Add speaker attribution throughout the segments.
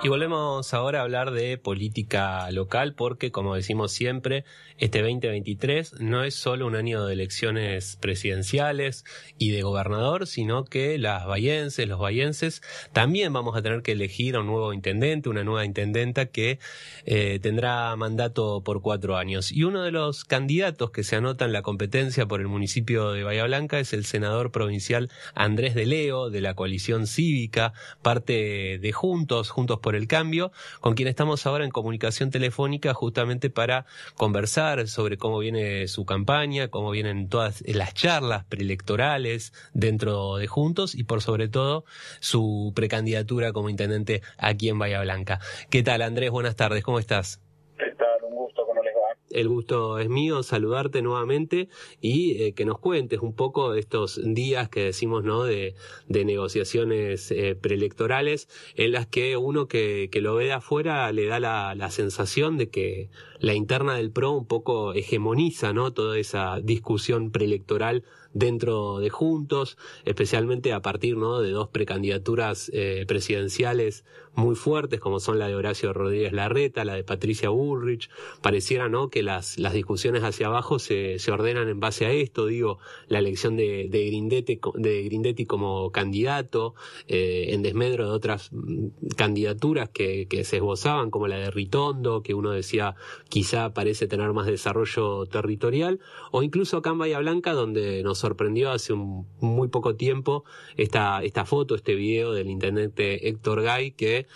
Speaker 1: Y volvemos ahora a hablar de política local porque, como decimos siempre, este 2023 no es solo un año de elecciones presidenciales y de gobernador, sino que las bahienses, los bahienses, también vamos a tener que elegir a un nuevo intendente, una nueva intendenta que tendrá mandato por 4 años. Y uno de los candidatos que se anota en la competencia por el municipio de Bahía Blanca es el senador provincial Andrés de Leo, de la coalición cívica, parte de Juntos por el Cambio, con quien estamos ahora en comunicación telefónica justamente para conversar sobre cómo viene su campaña, cómo vienen todas las charlas preelectorales dentro de Juntos y por sobre todo su precandidatura como intendente aquí en Bahía Blanca. ¿Qué tal, Andrés? Buenas tardes, ¿cómo estás?
Speaker 2: ¿Qué tal? Un gusto, ¿cómo les va?
Speaker 1: El gusto es mío, saludarte nuevamente y que nos cuentes un poco de estos días que decimos, ¿no?, de negociaciones preelectorales en las que uno que lo ve de afuera le da la sensación de que la interna del PRO un poco hegemoniza, ¿no?, toda esa discusión preelectoral dentro de Juntos, especialmente a partir, ¿no?, de dos precandidaturas presidenciales muy fuertes como son la de Horacio Rodríguez Larreta, la de Patricia Bullrich. Pareciera, ¿no?, que las discusiones hacia abajo se ordenan en base a esto, digo, la elección de Grindetti como candidato, en desmedro de otras candidaturas que se esbozaban, como la de Ritondo, que uno decía quizá parece tener más desarrollo territorial, o incluso acá en Bahía Blanca, donde nos sorprendió hace muy poco tiempo esta foto, este video del intendente Héctor Gay, que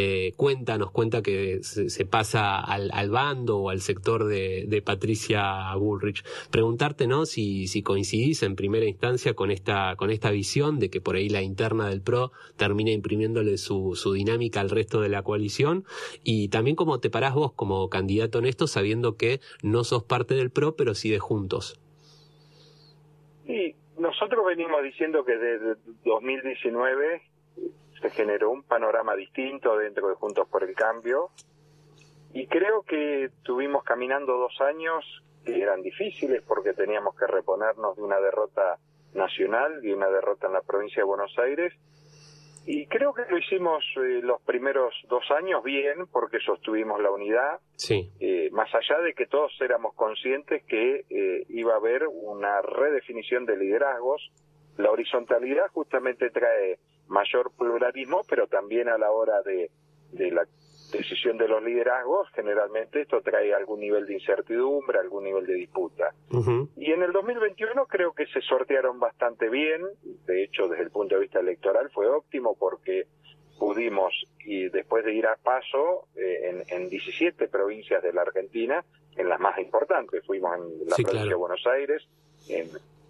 Speaker 1: nos cuenta que se pasa al bando o al sector de Patricia Bullrich. Preguntarte, ¿no?, si coincidís en primera instancia con esta visión de que por ahí la interna del PRO termina imprimiéndole su dinámica al resto de la coalición, y también cómo te parás vos como candidato en esto, sabiendo que no sos parte del PRO, pero sí de Juntos.
Speaker 2: Sí, nosotros venimos diciendo que desde 2019 se generó un panorama distinto dentro de Juntos por el Cambio y creo que estuvimos caminando 2 años que eran difíciles porque teníamos que reponernos de una derrota nacional y una derrota en la provincia de Buenos Aires, y creo que lo hicimos los primeros 2 años bien porque sostuvimos la unidad,
Speaker 1: sí.
Speaker 2: Más allá de que todos éramos conscientes que iba a haber una redefinición de liderazgos. La horizontalidad justamente trae mayor pluralismo, pero también a la hora de la decisión de los liderazgos, generalmente esto trae algún nivel de incertidumbre, algún nivel de disputa.
Speaker 1: Uh-huh.
Speaker 2: Y en el 2021 creo que se sortearon bastante bien. De hecho, desde el punto de vista electoral fue óptimo porque pudimos, y después de ir a paso en 17 provincias de la Argentina, en las más importantes, fuimos en la provincia de Buenos Aires, en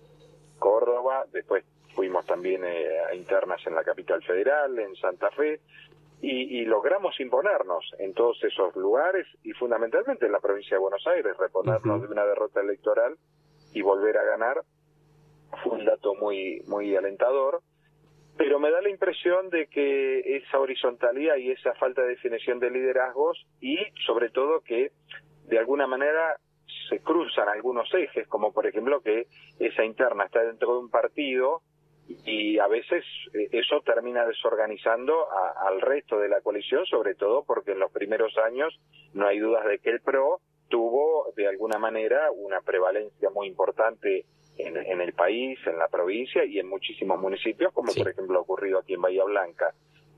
Speaker 2: Córdoba, después fuimos también a internas en la capital federal, en Santa Fe, y logramos imponernos en todos esos lugares y fundamentalmente en la provincia de Buenos Aires, reponernos de una derrota electoral y volver a ganar. Fue un dato muy alentador, pero me da la impresión de que esa horizontalidad y esa falta de definición de liderazgos, y sobre todo que de alguna manera se cruzan algunos ejes, como por ejemplo que esa interna está dentro de un partido y a veces eso termina desorganizando al resto de la coalición, sobre todo porque en los primeros años no hay dudas de que el PRO tuvo de alguna manera una prevalencia muy importante en el país, en la provincia y en muchísimos municipios, como por ejemplo ha ocurrido aquí en Bahía Blanca.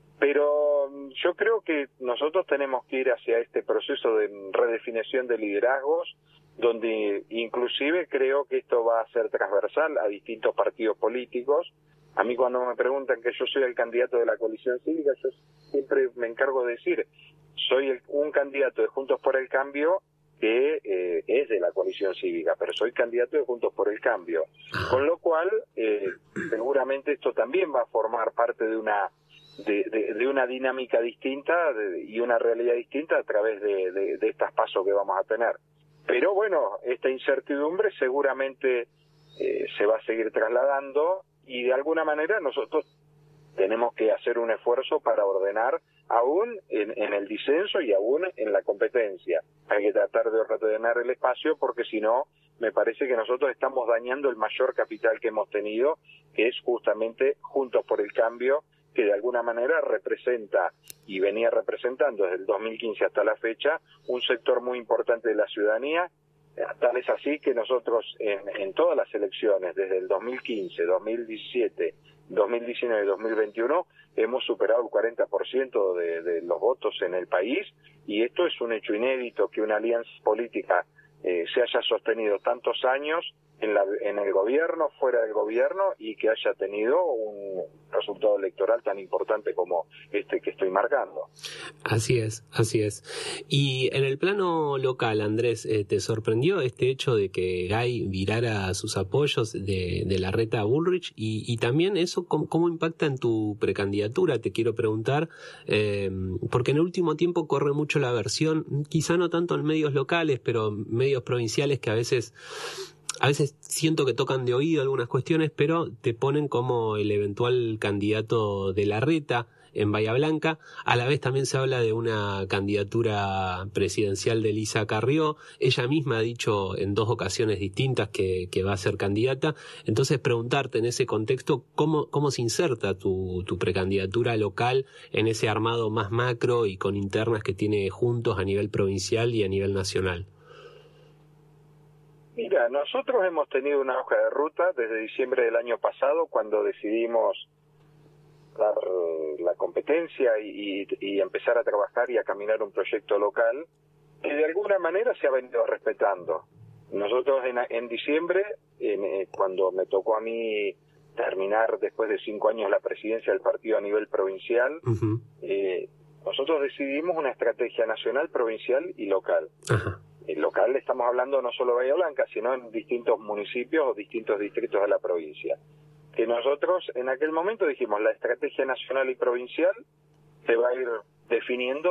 Speaker 2: Pero yo creo que nosotros tenemos que ir hacia este proceso de redefinición de liderazgos, donde inclusive creo que esto va a ser transversal a distintos partidos políticos. A mí cuando me preguntan que yo soy el candidato de la coalición cívica, yo siempre me encargo de decir, soy un candidato de Juntos por el Cambio que es de la coalición cívica, pero soy candidato de Juntos por el Cambio. Con lo cual, seguramente esto también va a formar parte de una dinámica distinta y una realidad distinta a través de estas pasos que vamos a tener. Pero bueno, esta incertidumbre seguramente se va a seguir trasladando y de alguna manera nosotros tenemos que hacer un esfuerzo para ordenar aún en el disenso y aún en la competencia. Hay que tratar de ordenar el espacio porque si no, me parece que nosotros estamos dañando el mayor capital que hemos tenido, que es justamente Juntos por el Cambio, que de alguna manera representa y venía representando desde el 2015 hasta la fecha un sector muy importante de la ciudadanía. Tal es así que nosotros en todas las elecciones, desde el 2015, 2017, 2019 y 2021, hemos superado el 40% de los votos en el país, y esto es un hecho inédito, que una alianza política se haya sostenido tantos años en el gobierno, fuera del gobierno, y que haya tenido un resultado electoral tan importante como este que estoy marcando.
Speaker 1: Así es, así es. Y en el plano local, Andrés, ¿te sorprendió este hecho de que Gay virara sus apoyos de Larreta a Bullrich? Y también eso, ¿cómo impacta en tu precandidatura? Te quiero preguntar, porque en el último tiempo corre mucho la versión, quizá no tanto en medios locales, pero medios provinciales, que a veces siento que tocan de oído algunas cuestiones, pero te ponen como el eventual candidato de Larreta en Bahía Blanca. A la vez también se habla de una candidatura presidencial de Elisa Carrió. Ella misma ha dicho en 2 ocasiones distintas que va a ser candidata. Entonces, preguntarte en ese contexto, ¿cómo se inserta tu precandidatura local en ese armado más macro y con internas que tiene Juntos a nivel provincial y a nivel nacional?
Speaker 2: Mira, nosotros hemos tenido una hoja de ruta desde diciembre del año pasado, cuando decidimos dar la competencia y empezar a trabajar y a caminar un proyecto local que de alguna manera se ha venido respetando. Nosotros en diciembre, cuando me tocó a mí terminar después de 5 años la presidencia del partido a nivel provincial,
Speaker 1: Uh-huh.
Speaker 2: Nosotros decidimos una estrategia nacional, provincial y local.
Speaker 1: Ajá.
Speaker 2: El local estamos hablando no solo de Bahía Blanca, sino en distintos municipios o distintos distritos de la provincia. Que nosotros en aquel momento dijimos, la estrategia nacional y provincial se va a ir definiendo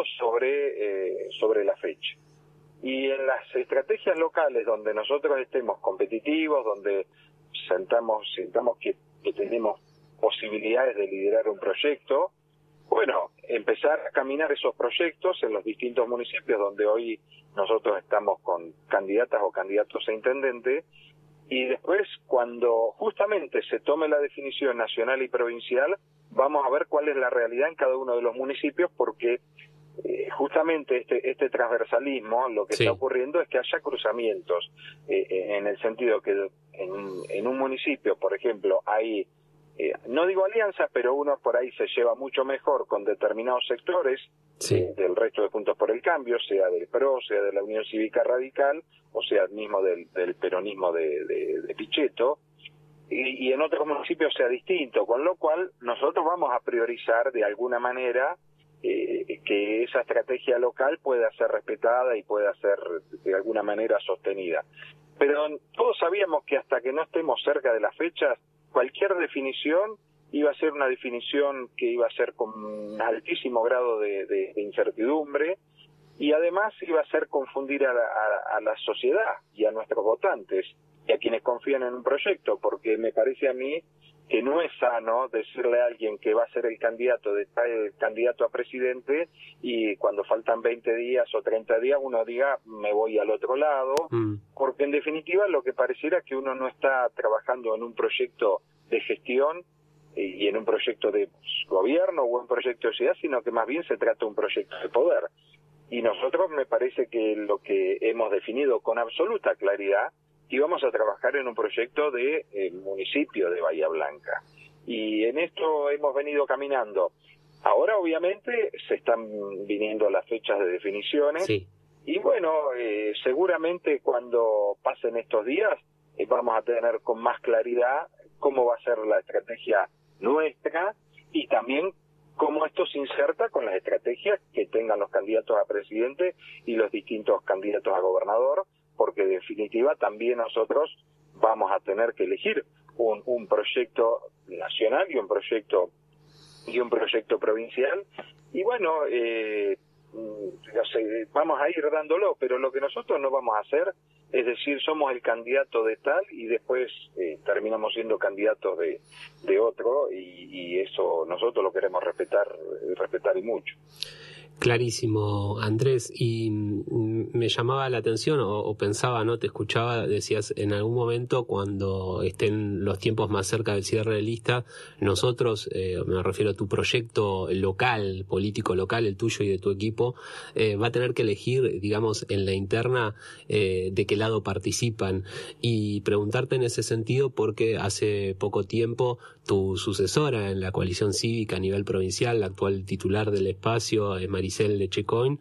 Speaker 2: sobre la fecha. Y en las estrategias locales donde nosotros estemos competitivos, donde sintamos que tenemos posibilidades de liderar un proyecto, bueno, empezar a caminar esos proyectos en los distintos municipios donde hoy nosotros estamos con candidatas o candidatos a intendente, y después, cuando justamente se tome la definición nacional y provincial, vamos a ver cuál es la realidad en cada uno de los municipios, porque justamente este transversalismo, lo que
Speaker 1: Sí.
Speaker 2: está ocurriendo es que haya cruzamientos, en el sentido que en un municipio, por ejemplo, hay, no digo alianzas, pero uno por ahí se lleva mucho mejor con determinados sectores,
Speaker 1: Sí.
Speaker 2: del resto de Juntos por el Cambio, sea del PRO, sea de la Unión Cívica Radical, o sea mismo del peronismo de Pichetto, y en otros municipios sea distinto, con lo cual nosotros vamos a priorizar de alguna manera que esa estrategia local pueda ser respetada y pueda ser de alguna manera sostenida. Pero todos sabíamos que hasta que no estemos cerca de las fechas, cualquier definición iba a ser una definición que iba a ser con un altísimo grado de incertidumbre, y además iba a ser confundir a la sociedad y a nuestros votantes y a quienes confían en un proyecto, porque me parece a mí que no es sano decirle a alguien que va a ser el candidato a presidente, y cuando faltan 20 días o 30 días uno diga me voy al otro lado, porque en definitiva lo que pareciera que uno no está trabajando en un proyecto de gestión y en un proyecto de gobierno o un proyecto de ciudad, sino que más bien se trata de un proyecto de poder. Y nosotros me parece que lo que hemos definido con absoluta claridad, íbamos a trabajar en un proyecto de municipio de Bahía Blanca. Y en esto hemos venido caminando. Ahora obviamente se están viniendo las fechas de definiciones.
Speaker 1: Sí.
Speaker 2: Y bueno, seguramente cuando pasen estos días vamos a tener con más claridad cómo va a ser la estrategia nuestra, y también cómo esto se inserta con las estrategias que tengan los candidatos a presidente y los distintos candidatos a gobernador, porque en definitiva también nosotros vamos a tener que elegir un proyecto nacional y un proyecto provincial. Y bueno, vamos a ir dándolo, pero lo que nosotros no vamos a hacer es decir, somos el candidato de tal y después terminamos siendo candidatos de otro, y eso nosotros lo queremos respetar y mucho.
Speaker 1: Clarísimo, Andrés, y me llamaba la atención o pensaba, ¿no? Te escuchaba, decías, en algún momento cuando estén los tiempos más cerca del cierre de lista, nosotros, me refiero a tu proyecto local, político local, el tuyo y de tu equipo, va a tener que elegir, digamos, en la interna de qué lado participan, y preguntarte en ese sentido porque hace poco tiempo tu sucesora en la coalición cívica a nivel provincial, la actual titular del espacio, Maricel Lechecoin,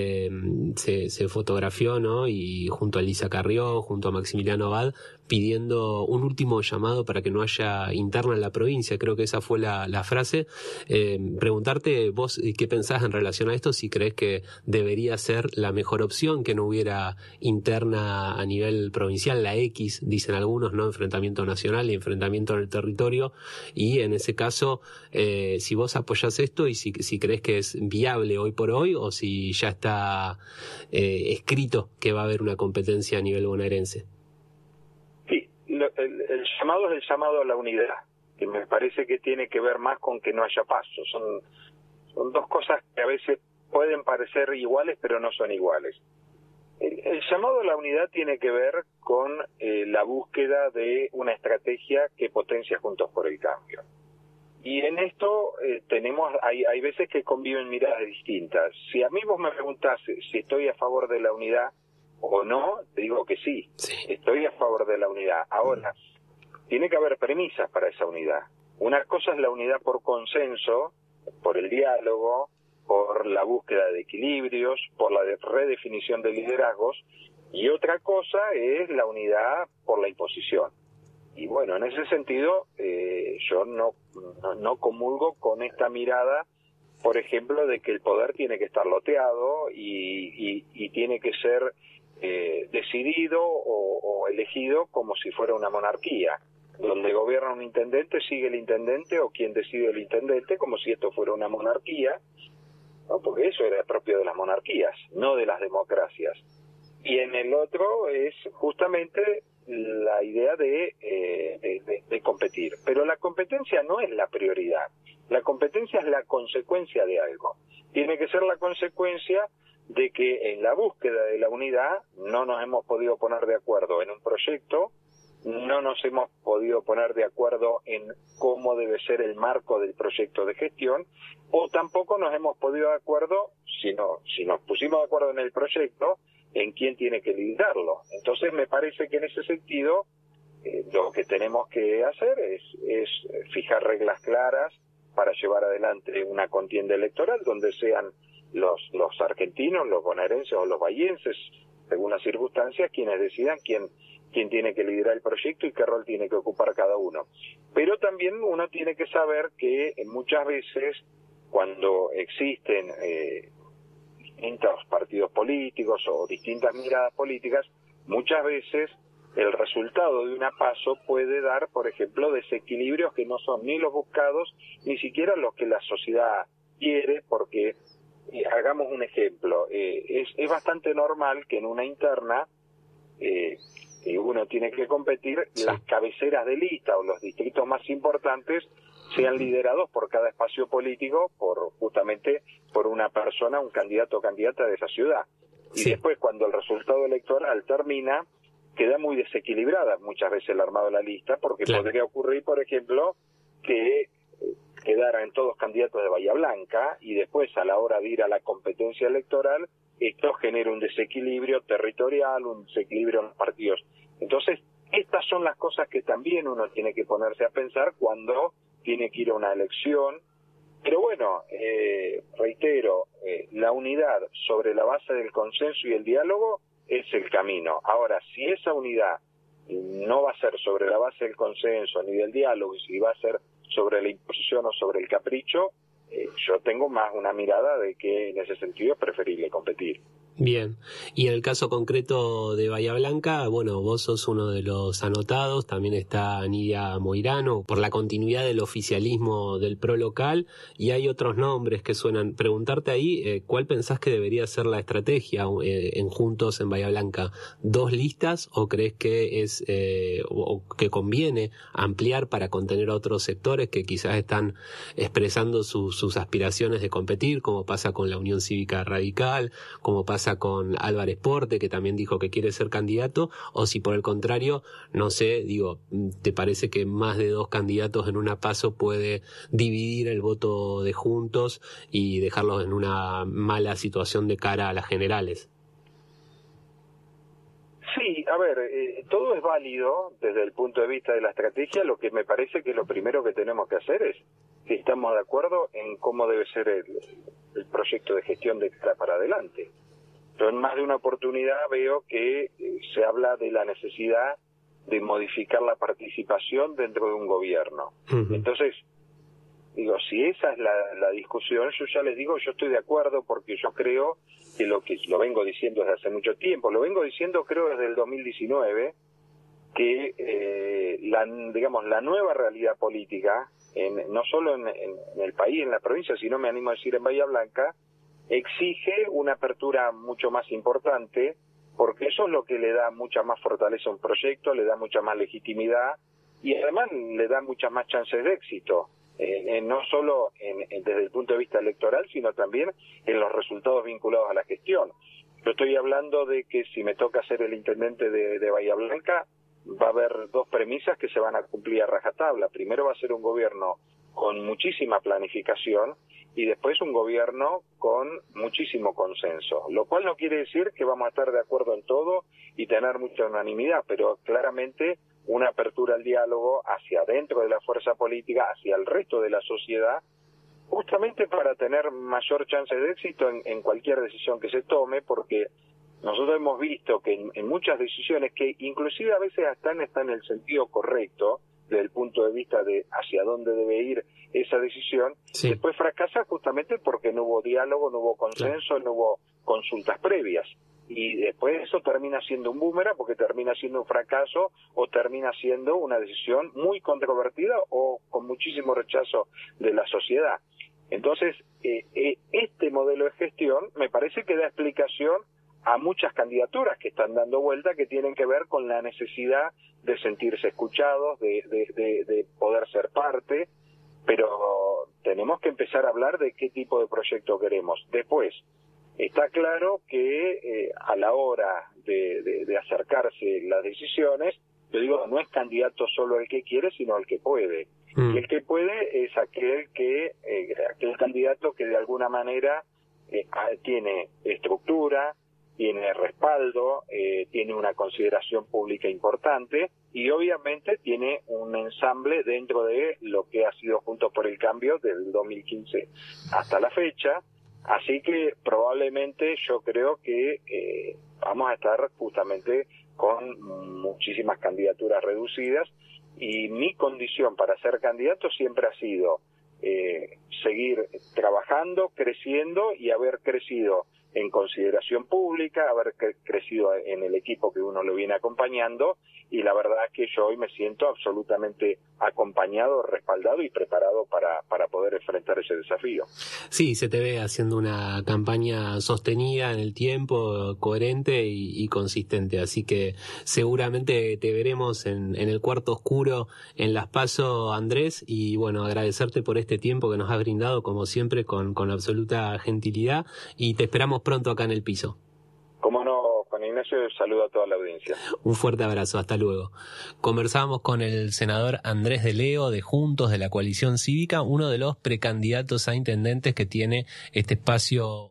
Speaker 1: se fotografió, ¿no? Y junto a Elisa Carrió, junto a Maximiliano Abad, pidiendo un último llamado para que no haya interna en la provincia. Creo que esa fue la frase. Preguntarte vos qué pensás en relación a esto, si crees que debería ser la mejor opción que no hubiera interna a nivel provincial, la X, dicen algunos, ¿no? Enfrentamiento nacional y enfrentamiento en el territorio, y en ese caso, si vos apoyás esto y si crees que es viable hoy por hoy, o si ya está escrito que va a haber una competencia a nivel bonaerense.
Speaker 2: Sí, el llamado es el llamado a la unidad, que me parece que tiene que ver más con que no haya paso. Son dos cosas que a veces pueden parecer iguales, pero no son iguales. El llamado a la unidad tiene que ver con la búsqueda de una estrategia que potencia Juntos por el Cambio. Y en esto hay veces que conviven miradas distintas. Si a mí vos me preguntás si estoy a favor de la unidad o no, te digo que sí, estoy a favor de la unidad. Ahora, tiene que haber premisas para esa unidad. Una cosa es la unidad por consenso, por el diálogo, por la búsqueda de equilibrios, por la redefinición de liderazgos, y otra cosa es la unidad por la imposición. Y bueno, en ese sentido, yo no comulgo con esta mirada, por ejemplo, de que el poder tiene que estar loteado y tiene que ser decidido o elegido como si fuera una monarquía. Donde gobierna un intendente, sigue el intendente, o quien decide el intendente, como si esto fuera una monarquía, ¿no? Porque eso era propio de las monarquías, no de las democracias. Y en el otro es justamente la idea de competir. Pero la competencia no es la prioridad. La competencia es la consecuencia de algo. Tiene que ser la consecuencia de que en la búsqueda de la unidad no nos hemos podido poner de acuerdo en un proyecto, no nos hemos podido poner de acuerdo en cómo debe ser el marco del proyecto de gestión, o tampoco nos hemos podido de acuerdo, si nos pusimos de acuerdo en el proyecto, en quién tiene que liderarlo. Entonces me parece que en ese sentido lo que tenemos que hacer es fijar reglas claras para llevar adelante una contienda electoral donde sean los argentinos, los bonaerenses o los bahienses, según las circunstancias, quienes decidan quién tiene que liderar el proyecto y qué rol tiene que ocupar cada uno. Pero también uno tiene que saber que muchas veces cuando existen distintos partidos políticos o distintas miradas políticas, muchas veces el resultado de una PASO puede dar, por ejemplo, desequilibrios que no son ni los buscados, ni siquiera los que la sociedad quiere, porque, hagamos un ejemplo, es bastante normal que en una interna uno tiene que competir, las cabeceras de lista o los distritos más importantes sean liderados por cada espacio político, justamente por una persona, un candidato o candidata de esa ciudad. Y después, cuando el resultado electoral termina, queda muy desequilibrada muchas veces el armado de la lista, porque podría ocurrir, por ejemplo, que quedaran todos candidatos de Bahía Blanca y después, a la hora de ir a la competencia electoral, esto genera un desequilibrio territorial, un desequilibrio en los partidos. Entonces, estas son las cosas que también uno tiene que ponerse a pensar cuando tiene que ir a una elección. Pero bueno, reitero, la unidad sobre la base del consenso y el diálogo es el camino. Ahora, si esa unidad no va a ser sobre la base del consenso ni del diálogo, y si va a ser sobre la imposición o sobre el capricho, yo tengo más una mirada de que en ese sentido es preferible competir.
Speaker 1: Bien, y en el caso concreto de Bahía Blanca, bueno, vos sos uno de los anotados, también está Nidia Moirano, por la continuidad del oficialismo del PRO local, y hay otros nombres que suenan. Preguntarte ahí, ¿cuál pensás que debería ser la estrategia en Juntos en Bahía Blanca? ¿2 listas o crees que es o que conviene ampliar para contener a otros sectores que quizás están expresando sus aspiraciones de competir, como pasa con la Unión Cívica Radical, como pasa con Álvarez Porte, que también dijo que quiere ser candidato, o si por el contrario, no sé, digo, ¿te parece que más de 2 candidatos en una PASO puede dividir el voto de Juntos y dejarlos en una mala situación de cara a las generales?
Speaker 2: Sí, a ver, todo es válido desde el punto de vista de la estrategia. Lo que me parece que lo primero que tenemos que hacer es si estamos de acuerdo en cómo debe ser el proyecto de gestión de cara para adelante. Yo en más de una oportunidad veo que se habla de la necesidad de modificar la participación dentro de un gobierno. Uh-huh. Entonces, digo, si esa es la discusión, yo ya les digo, yo estoy de acuerdo porque yo creo que lo vengo diciendo desde hace mucho tiempo, lo vengo diciendo creo desde el 2019, que la nueva realidad política, no solo en el país, en la provincia, sino me animo a decir en Bahía Blanca, exige una apertura mucho más importante, porque eso es lo que le da mucha más fortaleza a un proyecto, le da mucha más legitimidad y además le da muchas más chances de éxito, no solo desde el punto de vista electoral, sino también en los resultados vinculados a la gestión. Yo estoy hablando de que si me toca ser el intendente de Bahía Blanca, va a haber 2 premisas que se van a cumplir a rajatabla. Primero va a ser un gobierno con muchísima planificación y después un gobierno con muchísimo consenso, lo cual no quiere decir que vamos a estar de acuerdo en todo y tener mucha unanimidad, pero claramente una apertura al diálogo hacia adentro de la fuerza política, hacia el resto de la sociedad, justamente para tener mayor chance de éxito en cualquier decisión que se tome, porque nosotros hemos visto que en muchas decisiones que inclusive a veces están en el sentido correcto, desde el punto de vista de hacia dónde debe ir esa decisión, sí, después fracasa justamente porque no hubo diálogo, no hubo consenso, claro, no hubo consultas previas. Y después eso termina siendo un boomerang porque termina siendo un fracaso o termina siendo una decisión muy controvertida o con muchísimo rechazo de la sociedad. Entonces, este modelo de gestión me parece que da explicación a muchas candidaturas que están dando vuelta que tienen que ver con la necesidad de sentirse escuchados, de poder ser parte, pero tenemos que empezar a hablar de qué tipo de proyecto queremos. Después, está claro que a la hora de acercarse las decisiones, yo digo, no es candidato solo el que quiere, sino el que puede. Y el que puede es aquel candidato que de alguna manera tiene estructura, tiene respaldo, tiene una consideración pública importante y obviamente tiene un ensamble dentro de lo que ha sido Juntos por el Cambio del 2015 hasta la fecha. Así que probablemente yo creo que vamos a estar justamente con muchísimas candidaturas reducidas y mi condición para ser candidato siempre ha sido seguir trabajando, creciendo y haber crecido en consideración pública, haber crecido en el equipo que uno lo viene acompañando y la verdad es que yo hoy me siento absolutamente acompañado, respaldado y preparado para poder enfrentar ese desafío.
Speaker 1: Sí, se te ve haciendo una campaña sostenida en el tiempo, coherente y consistente, así que seguramente te veremos en el cuarto oscuro en las PASO, Andrés, y bueno, agradecerte por este tiempo que nos has brindado como siempre con absoluta gentilidad y te esperamos pronto acá en el piso.
Speaker 2: Cómo no, Juan Ignacio, saludo a toda la audiencia.
Speaker 1: Un fuerte abrazo, hasta luego. Conversábamos con el senador Andrés de Leo de Juntos de la Coalición Cívica, uno de los precandidatos a intendentes que tiene este espacio